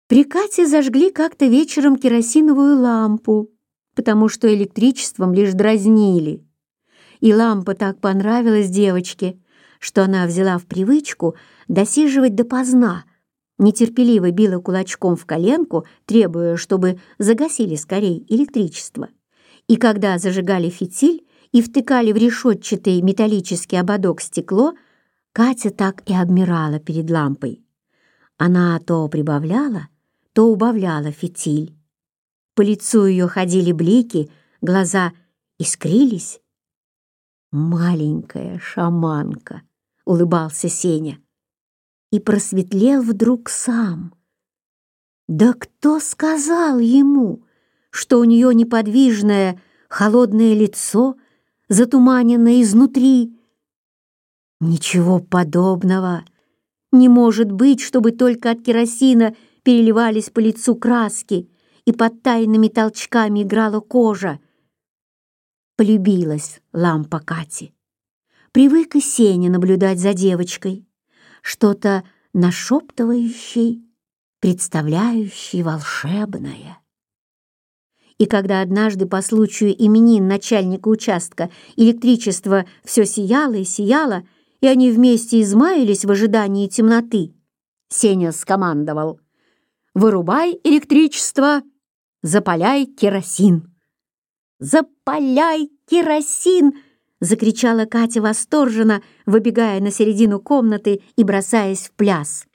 При Кате зажгли как-то вечером керосиновую лампу, потому что электричеством лишь дразнили. И лампа так понравилась девочке, что она взяла в привычку досиживать допоздна, нетерпеливо била кулачком в коленку, требуя, чтобы загасили скорей электричество. И когда зажигали фитиль и втыкали в решетчатый металлический ободок стекло, Катя так и обмирала перед лампой. Она то прибавляла, то убавляла фитиль. По лицу ее ходили блики, глаза искрились. «Маленькая шаманка», — улыбался Сеня. И просветлел вдруг сам. Да кто сказал ему, что у нее неподвижное, холодное лицо, затуманенное изнутри? Ничего подобного. Не может быть, чтобы только от керосина переливались по лицу краски, и под тайными толчками играла кожа. Полюбилась лампа Кати. Привык и Сеня наблюдать за девочкой, что-то нашептывающей, представляющей волшебное. И когда однажды по случаю именин начальника участка электричество все сияло и сияло, и они вместе измаялись в ожидании темноты, Сеня скомандовал: «Вырубай электричество, запаляй керосин». «Запаляй керосин!» — закричала Катя восторженно, выбегая на середину комнаты и бросаясь в пляс.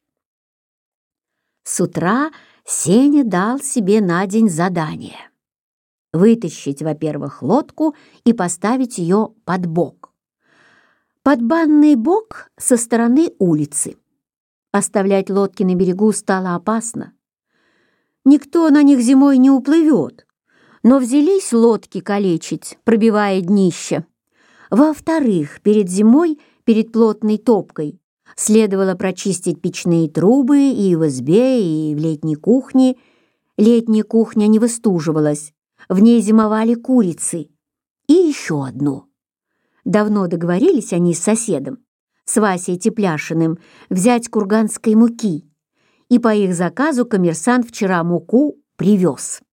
С утра Сеня дал себе на день задание: вытащить, во-первых, лодку и поставить ее под бок. Под банный бок со стороны улицы. Оставлять лодки на берегу стало опасно. Никто на них зимой не уплывет, но взялись лодки калечить, пробивая днище. Во-вторых, перед зимой, перед плотной топкой, следовало прочистить печные трубы и в избе, и в летней кухне. Летняя кухня не выстуживалась, в ней зимовали курицы. И еще одно. Давно договорились они с соседом, с Васей Тепляшиным, взять курганской муки, и по их заказу коммерсант вчера муку привез.